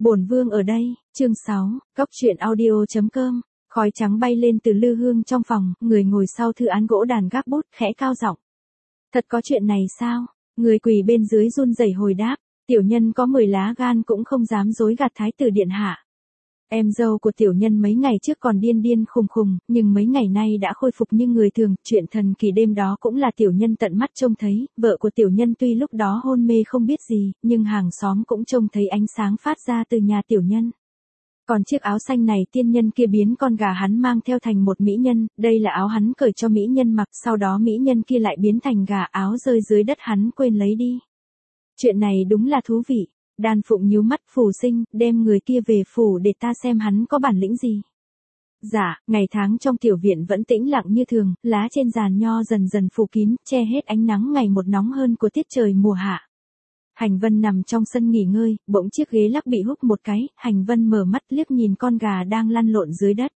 Bổn vương ở đây, chương 6, Cóc truyện audio.com, khói trắng bay lên từ lư hương trong phòng, người ngồi sau thư án gỗ đàn gác bút khẽ cao giọng. Thật có chuyện này sao? Người quỳ bên dưới run rẩy hồi đáp, tiểu nhân có 10 lá gan cũng không dám dối gạt thái tử điện hạ. Em dâu của tiểu nhân mấy ngày trước còn điên điên khùng khùng, nhưng mấy ngày nay đã khôi phục như người thường, chuyện thần kỳ đêm đó cũng là tiểu nhân tận mắt trông thấy, vợ của tiểu nhân tuy lúc đó hôn mê không biết gì, nhưng hàng xóm cũng trông thấy ánh sáng phát ra từ nhà tiểu nhân. Còn chiếc áo xanh này tiên nhân kia biến con gà hắn mang theo thành một mỹ nhân, đây là áo hắn cởi cho mỹ nhân mặc, sau đó mỹ nhân kia lại biến thành gà, áo rơi dưới đất hắn quên lấy đi. Chuyện này đúng là thú vị. Đan Phụng nhíu mắt, Phù Sinh, đem người kia về phủ để ta xem hắn có bản lĩnh gì. Dạ, ngày tháng trong tiểu viện vẫn tĩnh lặng như thường, lá trên giàn nho dần dần phủ kín, che hết ánh nắng ngày một nóng hơn của tiết trời mùa hạ. Hành Vân nằm trong sân nghỉ ngơi, bỗng chiếc ghế lắc bị húc một cái, Hành Vân mở mắt liếc nhìn con gà đang lăn lộn dưới đất.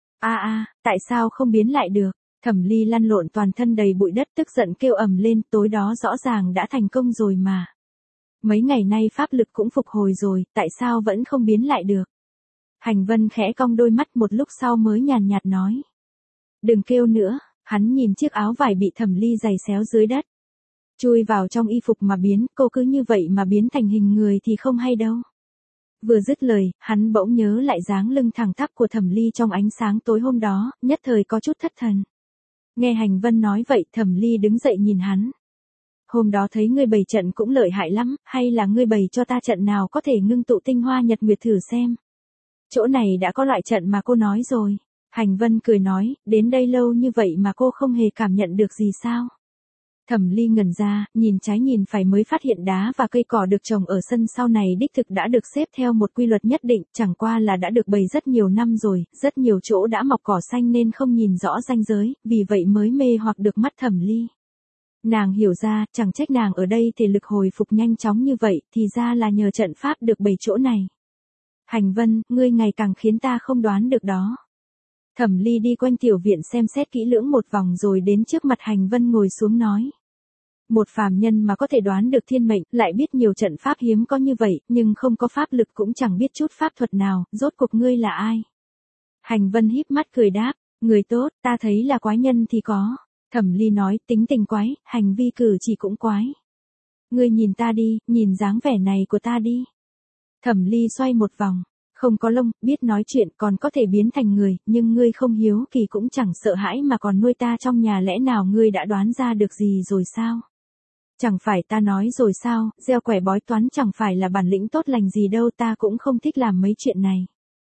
Tại sao không biến lại được? Thẩm Ly lăn lộn toàn thân đầy bụi đất tức giận kêu ầm lên, tối đó rõ ràng đã thành công rồi mà. Mấy ngày nay pháp lực cũng phục hồi rồi, tại sao vẫn không biến lại được? Hành Vân khẽ cong đôi mắt một lúc sau mới nhàn nhạt nói. Đừng kêu nữa, hắn nhìn chiếc áo vải bị Thẩm Ly giày xéo dưới đất. Chui vào trong y phục mà biến, cô cứ như vậy mà biến thành hình người thì không hay đâu. Vừa dứt lời, hắn bỗng nhớ lại dáng lưng thẳng tắp của Thẩm Ly trong ánh sáng tối hôm đó, nhất thời có chút thất thần. Nghe Hành Vân nói vậy, Thẩm Ly đứng dậy nhìn hắn. Hôm đó thấy ngươi bày trận cũng lợi hại lắm, hay là ngươi bày cho ta trận nào có thể ngưng tụ tinh hoa nhật nguyệt thử xem. Chỗ này đã có loại trận mà cô nói rồi. Hành Vân cười nói, đến đây lâu như vậy mà cô không hề cảm nhận được gì sao. Thẩm Ly ngẩn ra, nhìn trái nhìn phải mới phát hiện đá và cây cỏ được trồng ở sân sau này đích thực đã được xếp theo một quy luật nhất định, chẳng qua là đã được bày rất nhiều năm rồi, rất nhiều chỗ đã mọc cỏ xanh nên không nhìn rõ ranh giới, vì vậy mới mê hoặc được mắt Thẩm Ly. Nàng hiểu ra, chẳng trách nàng ở đây thì lực hồi phục nhanh chóng như vậy, thì ra là nhờ trận pháp được bày chỗ này. Hành Vân, ngươi ngày càng khiến ta không đoán được đó. Thẩm Ly đi quanh tiểu viện xem xét kỹ lưỡng một vòng rồi đến trước mặt Hành Vân ngồi xuống nói. Một phàm nhân mà có thể đoán được thiên mệnh, lại biết nhiều trận pháp hiếm có như vậy, nhưng không có pháp lực cũng chẳng biết chút pháp thuật nào, rốt cuộc ngươi là ai? Hành Vân híp mắt cười đáp, người tốt, ta thấy là quái nhân thì có. Thẩm Ly nói, tính tình quái, hành vi cử chỉ cũng quái. Ngươi nhìn ta đi, nhìn dáng vẻ này của ta đi. Thẩm Ly xoay một vòng, không có lông, biết nói chuyện còn có thể biến thành người, nhưng ngươi không hiếu kỳ cũng chẳng sợ hãi mà còn nuôi ta trong nhà, lẽ nào ngươi đã đoán ra được gì rồi sao? Chẳng phải ta nói rồi sao, gieo quẻ bói toán chẳng phải là bản lĩnh tốt lành gì đâu, ta cũng không thích làm mấy chuyện này.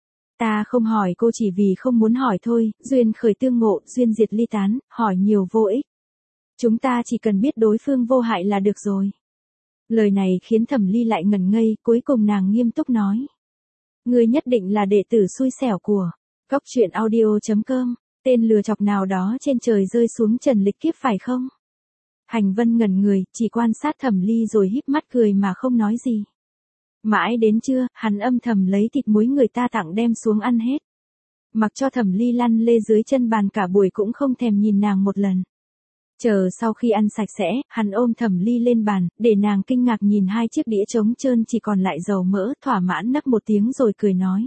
Ta không hỏi cô chỉ vì không muốn hỏi thôi, duyên khởi tương ngộ, duyên diệt ly tán, hỏi nhiều vô ích. Chúng ta chỉ cần biết đối phương vô hại là được rồi. Lời này khiến Thẩm Ly lại ngẩn ngây, cuối cùng nàng nghiêm túc nói. Ngươi nhất định là đệ tử xui xẻo của Cóc truyện audio.com, tên lừa chọc nào đó trên trời rơi xuống trần lịch kiếp phải không? Hành Vân ngẩn người, chỉ quan sát Thẩm Ly rồi híp mắt cười mà không nói gì. Mãi đến trưa, hắn âm thầm lấy thịt muối người ta tặng đem xuống ăn hết. Mặc cho Thẩm Ly lăn lê dưới chân bàn cả buổi cũng không thèm nhìn nàng một lần. Chờ sau khi ăn sạch sẽ, hắn ôm Thẩm Ly lên bàn, để nàng kinh ngạc nhìn hai chiếc đĩa trống trơn chỉ còn lại dầu mỡ, thỏa mãn nấc một tiếng rồi cười nói.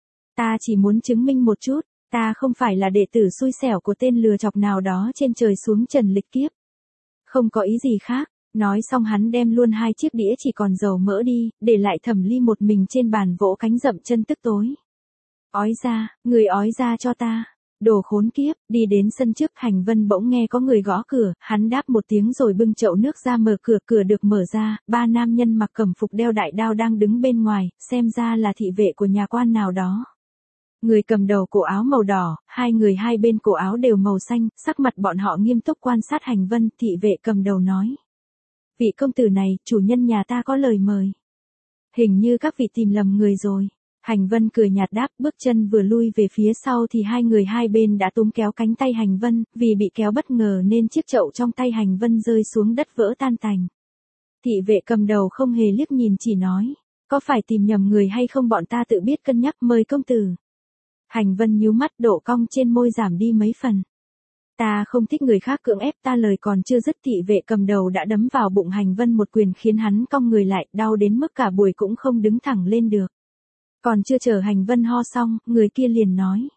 Ta chỉ muốn chứng minh một chút, ta không phải là đệ tử xui xẻo của tên lừa chọc nào đó trên trời xuống trần lịch kiếp. Không có ý gì khác. Nói xong hắn đem luôn hai chiếc đĩa chỉ còn dầu mỡ đi, để lại Thẩm Ly một mình trên bàn vỗ cánh dậm chân tức tối. Ói ra, người ói ra cho ta. Đồ khốn kiếp, đi đến sân trước, Hành Vân bỗng nghe có người gõ cửa, hắn đáp một tiếng rồi bưng chậu nước ra mở cửa, cửa được mở ra, ba nam nhân mặc cẩm phục đeo đại đao đang đứng bên ngoài, xem ra là thị vệ của nhà quan nào đó. Người cầm đầu cổ áo màu đỏ, hai người hai bên cổ áo đều màu xanh, sắc mặt bọn họ nghiêm túc quan sát Hành Vân, thị vệ cầm đầu nói. Vị công tử này, chủ nhân nhà ta có lời mời. Hình như các vị tìm lầm người rồi. Hành Vân cười nhạt đáp, bước chân vừa lui về phía sau thì hai người hai bên đã túm kéo cánh tay Hành Vân, vì bị kéo bất ngờ nên chiếc chậu trong tay Hành Vân rơi xuống đất vỡ tan tành. Thị vệ cầm đầu không hề liếc nhìn chỉ nói, có phải tìm nhầm người hay không bọn ta tự biết cân nhắc, mời công tử. Hành Vân nhíu mắt, độ cong trên môi giảm đi mấy phần. Ta không thích người khác cưỡng ép ta, lời còn chưa dứt thị vệ cầm đầu đã đấm vào bụng Hành Vân một quyền khiến hắn cong người lại, đau đến mức cả buổi cũng không đứng thẳng lên được. Còn chưa chờ Hành Vân ho xong, người kia liền nói.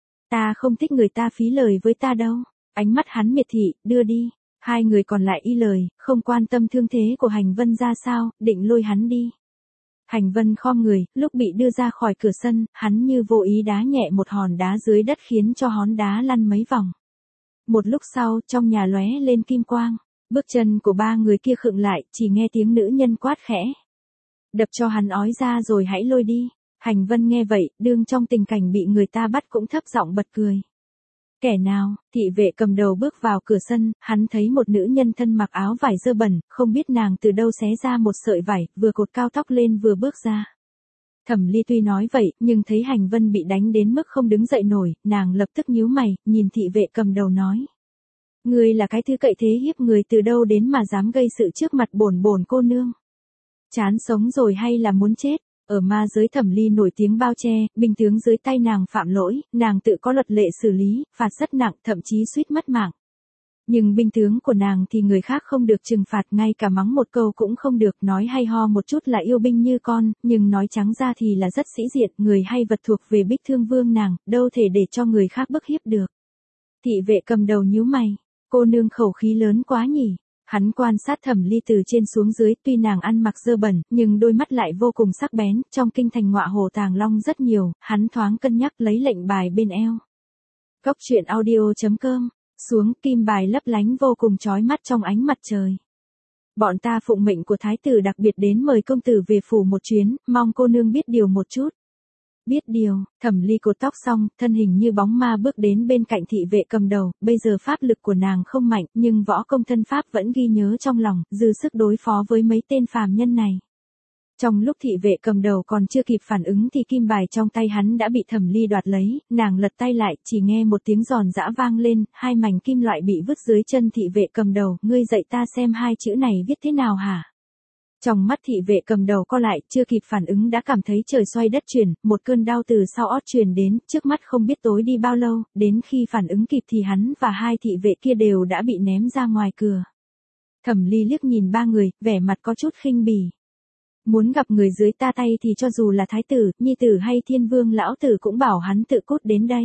Ta không thích người ta phí lời với ta đâu. Ánh mắt hắn miệt thị, đưa đi. Hai người còn lại y lời, không quan tâm thương thế của Hành Vân ra sao, định lôi hắn đi. Hành Vân khom người, lúc bị đưa ra khỏi cửa sân, hắn như vô ý đá nhẹ một hòn đá dưới đất khiến cho hòn đá lăn mấy vòng. Một lúc sau, trong nhà lóe lên kim quang. Bước chân của ba người kia khựng lại, chỉ nghe tiếng nữ nhân quát khẽ. Đập cho hắn ói ra rồi hãy lôi đi. Hành Vân nghe vậy, đương trong tình cảnh bị người ta bắt cũng thấp giọng bật cười. Kẻ nào? Thị vệ cầm đầu bước vào cửa sân, hắn thấy một nữ nhân thân mặc áo vải dơ bẩn, không biết nàng từ đâu xé ra một sợi vải, vừa cột cao tóc lên vừa bước ra. Thẩm Ly tuy nói vậy, nhưng thấy Hành Vân bị đánh đến mức không đứng dậy nổi, nàng lập tức nhíu mày, nhìn thị vệ cầm đầu nói. Ngươi là cái thứ cậy thế hiếp người từ đâu đến mà dám gây sự trước mặt bổn cô nương. Chán sống rồi hay là muốn chết? Ở ma giới Thẩm Ly nổi tiếng bao che, binh tướng dưới tay nàng phạm lỗi, nàng tự có luật lệ xử lý, phạt rất nặng, thậm chí suýt mất mạng. Nhưng binh tướng của nàng thì người khác không được trừng phạt, ngay cả mắng một câu cũng không được, nói hay ho một chút là yêu binh như con, nhưng nói trắng ra thì là rất sĩ diện, người hay vật thuộc về Bích Thương Vương nàng, đâu thể để cho người khác bức hiếp được. Thị vệ cầm đầu nhíu mày, cô nương khẩu khí lớn quá nhỉ. Hắn quan sát Thẩm Ly từ trên xuống dưới, tuy nàng ăn mặc dơ bẩn, nhưng đôi mắt lại vô cùng sắc bén, trong kinh thành ngọa hổ tàng long rất nhiều, hắn thoáng cân nhắc lấy lệnh bài bên eo. Góc truyện audio.com, xuống kim bài lấp lánh vô cùng chói mắt trong ánh mặt trời. Bọn ta phụng mệnh của thái tử đặc biệt đến mời công tử về phủ một chuyến, mong cô nương biết điều một chút. Biết điều, Thẩm Ly cột tóc xong, thân hình như bóng ma bước đến bên cạnh thị vệ cầm đầu, bây giờ pháp lực của nàng không mạnh, nhưng võ công thân pháp vẫn ghi nhớ trong lòng, dư sức đối phó với mấy tên phàm nhân này. Trong lúc thị vệ cầm đầu còn chưa kịp phản ứng thì kim bài trong tay hắn đã bị Thẩm Ly đoạt lấy, nàng lật tay lại, chỉ nghe một tiếng giòn giã vang lên, hai mảnh kim loại bị vứt dưới chân thị vệ cầm đầu, ngươi dạy ta xem hai chữ này viết thế nào hả? Trong mắt thị vệ cầm đầu co lại, chưa kịp phản ứng đã cảm thấy trời xoay đất chuyển, một cơn đau từ sau ót truyền đến, trước mắt không biết tối đi bao lâu, đến khi phản ứng kịp thì hắn và hai thị vệ kia đều đã bị ném ra ngoài cửa. Thẩm Ly liếc nhìn ba người, vẻ mặt có chút khinh bỉ. Muốn gặp người dưới ta tay thì cho dù là thái tử, nhi tử hay thiên vương lão tử cũng bảo hắn tự cút đến đây.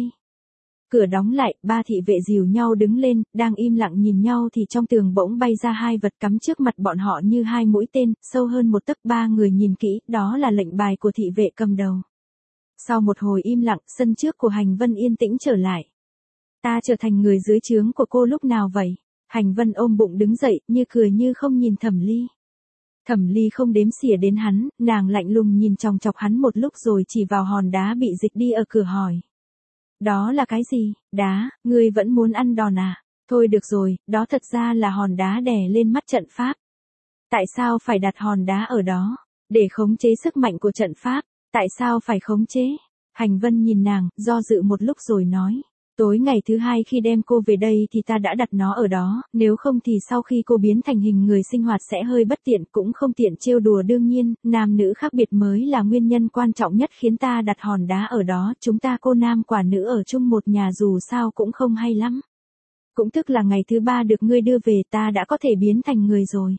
Cửa đóng lại, ba thị vệ dìu nhau đứng lên, đang im lặng nhìn nhau thì trong tường bỗng bay ra hai vật cắm trước mặt bọn họ như hai mũi tên, sâu hơn một tấc, ba người nhìn kỹ, đó là lệnh bài của thị vệ cầm đầu. Sau một hồi im lặng, sân trước của Hành Vân yên tĩnh trở lại. Ta trở thành người dưới trướng của cô lúc nào vậy? Hành Vân ôm bụng đứng dậy, như cười như không nhìn Thẩm Ly. Thẩm Ly không đếm xỉa đến hắn, nàng lạnh lùng nhìn chòng chọc hắn một lúc rồi chỉ vào hòn đá bị dịch đi ở cửa hỏi. Đó là cái gì? Đá, ngươi vẫn muốn ăn đòn à? Thôi được rồi, đó thật ra là hòn đá đè lên mắt trận pháp. Tại sao phải đặt hòn đá ở đó? Để khống chế sức mạnh của trận pháp. Tại sao phải khống chế? Hành Vân nhìn nàng, do dự một lúc rồi nói. Tối ngày thứ hai khi đem cô về đây thì ta đã đặt nó ở đó, nếu không thì sau khi cô biến thành hình người sinh hoạt sẽ hơi bất tiện, cũng không tiện trêu đùa, đương nhiên, nam nữ khác biệt mới là nguyên nhân quan trọng nhất khiến ta đặt hòn đá ở đó, chúng ta cô nam quả nữ ở chung một nhà dù sao cũng không hay lắm. Cũng tức là ngày thứ ba được ngươi đưa về ta đã có thể biến thành người rồi.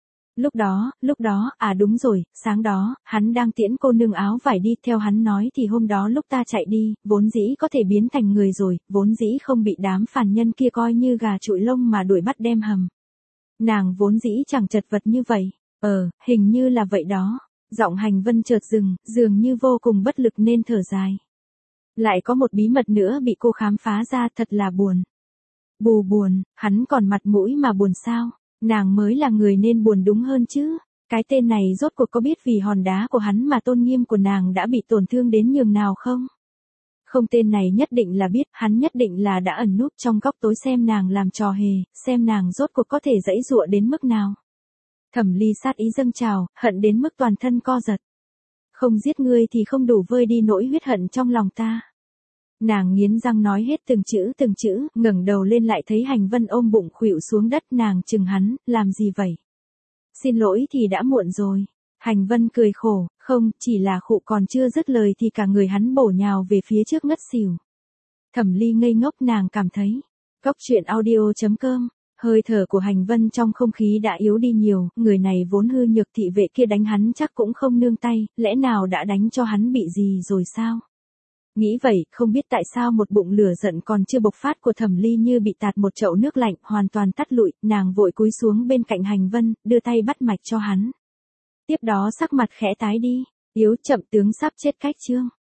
Lúc đó, à đúng rồi, sáng đó, hắn đang tiễn cô nương áo vải đi, theo hắn nói thì hôm đó lúc ta chạy đi, vốn dĩ có thể biến thành người rồi, vốn dĩ không bị đám phản nhân kia coi như gà trụi lông mà đuổi bắt đem hầm. Nàng vốn dĩ chẳng chật vật như vậy, hình như là vậy đó. Giọng Hành Vân chợt dừng, dường như vô cùng bất lực nên thở dài. Lại có một bí mật nữa bị cô khám phá ra, thật là buồn. Buồn, hắn còn mặt mũi mà buồn sao? Nàng mới là người nên buồn đúng hơn chứ. Cái tên này rốt cuộc có biết vì hòn đá của hắn mà tôn nghiêm của nàng đã bị tổn thương đến nhường nào không? Không, tên này nhất định là biết, hắn nhất định là đã ẩn núp trong góc tối xem nàng làm trò hề, xem nàng rốt cuộc có thể giãy giụa đến mức nào. Thẩm Ly sát ý dâng trào, hận đến mức toàn thân co giật. Không giết ngươi thì không đủ vơi đi nỗi huyết hận trong lòng ta. Nàng nghiến răng nói hết từng chữ, ngẩng đầu lên lại thấy Hành Vân ôm bụng khuỵu xuống đất, nàng chừng hắn, làm gì vậy? Xin lỗi thì đã muộn rồi. Hành Vân cười khổ, không, chỉ là khụ, còn chưa dứt lời thì cả người hắn bổ nhào về phía trước ngất xỉu. Thẩm Ly ngây ngốc, nàng cảm thấy. Góc truyện audio.com Hơi thở của Hành Vân trong không khí đã yếu đi nhiều, người này vốn hư nhược, thị vệ kia đánh hắn chắc cũng không nương tay, lẽ nào đã đánh cho hắn bị gì rồi sao? Nghĩ vậy, không biết tại sao một bụng lửa giận còn chưa bộc phát của Thẩm Ly như bị tạt một chậu nước lạnh, hoàn toàn tắt lụi, nàng vội cúi xuống bên cạnh Hành Vân, đưa tay bắt mạch cho hắn. Tiếp đó sắc mặt khẽ tái đi, yếu chậm tướng sắp chết cách chương.